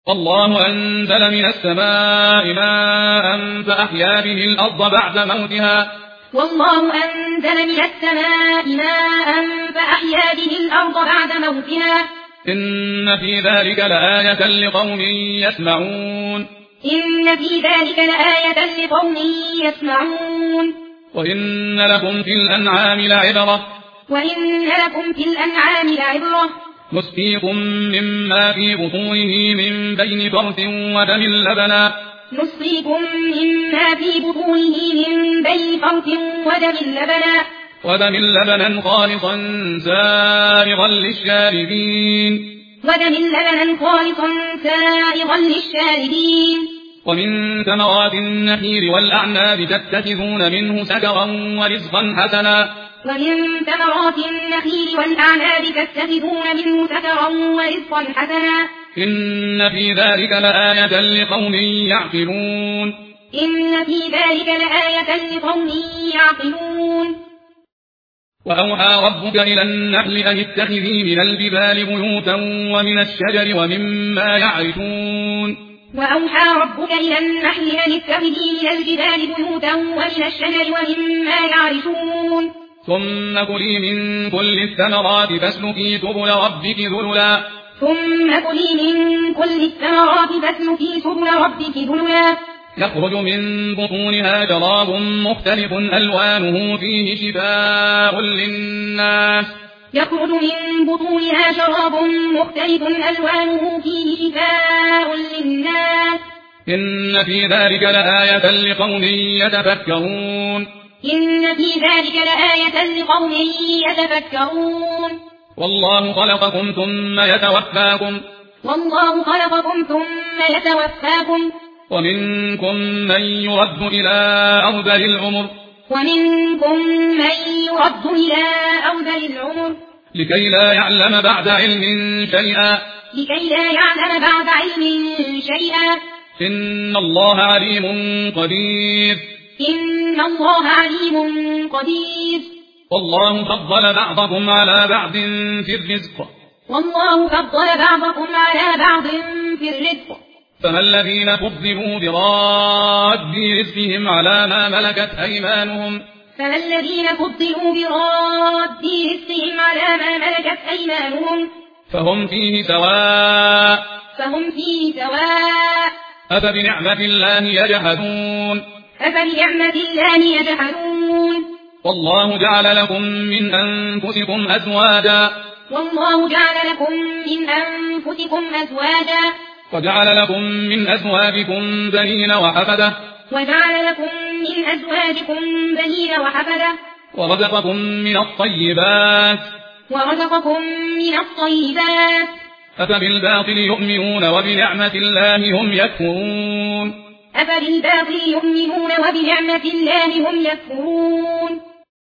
والله أنزل من السماء ماء فأحيا به الأرض بعد موتها. والله أنزل من السماء ماء فأحيا به الأرض بعد موتها. إن في ذلك لآية لقوم يسمعون. إن في ذلك لآية لقوم يسمعون. وإن لكم في الأنعام لعبرة. وإن لكم في الأنعام لعبرة. نسقيكم مما في بطونه من بين فرث ودم لبنا. نسقيكم مما في بطونه من بين فرث ودم لبنا خالصا سائغا للشاربين. ومن ثمرات النخيل والأعناب تتخذون منه سكرا ورزقا حسنا. إن في ذلك لآية لقوم يعقلون. وأوحى ربك إلى النحل أن اتخذي من الجبال بيوتا ومن الشجر ومما يعرشون. وأوحى ربك إلى النحل أن اتخذي من الجبال بيوتا ومن الشجر ومما يعرشون. ثم كلي من كل الثمرات فاسلكي سبل ربك ذللا. يخرج من بطونها شراب مختلف ألوانه فيه شفاء للناس. إن في ذلك لآية لقوم يتفكرون. والله خلقكم ثم يتوفاكم. ومنكم من يرد إلى أرذل العمر. لكي لا يعلم بعد علم شيئا. إن الله عليم قدير. والله فضل بعضكم على بعض في الرزق. فما الذين فضلوا براد رزقهم على ما ملكت أيمانهم. فهم فيه سواء. أفبنعمة الله يجحدون. والله جعل لكم من أنفسكم أزواجا. وجعل لكم من أزواجكم بنين وحفدة. ورزقكم من الطيبات. أفبالباطل يؤمنون وبنعمة الله هم يكفرون.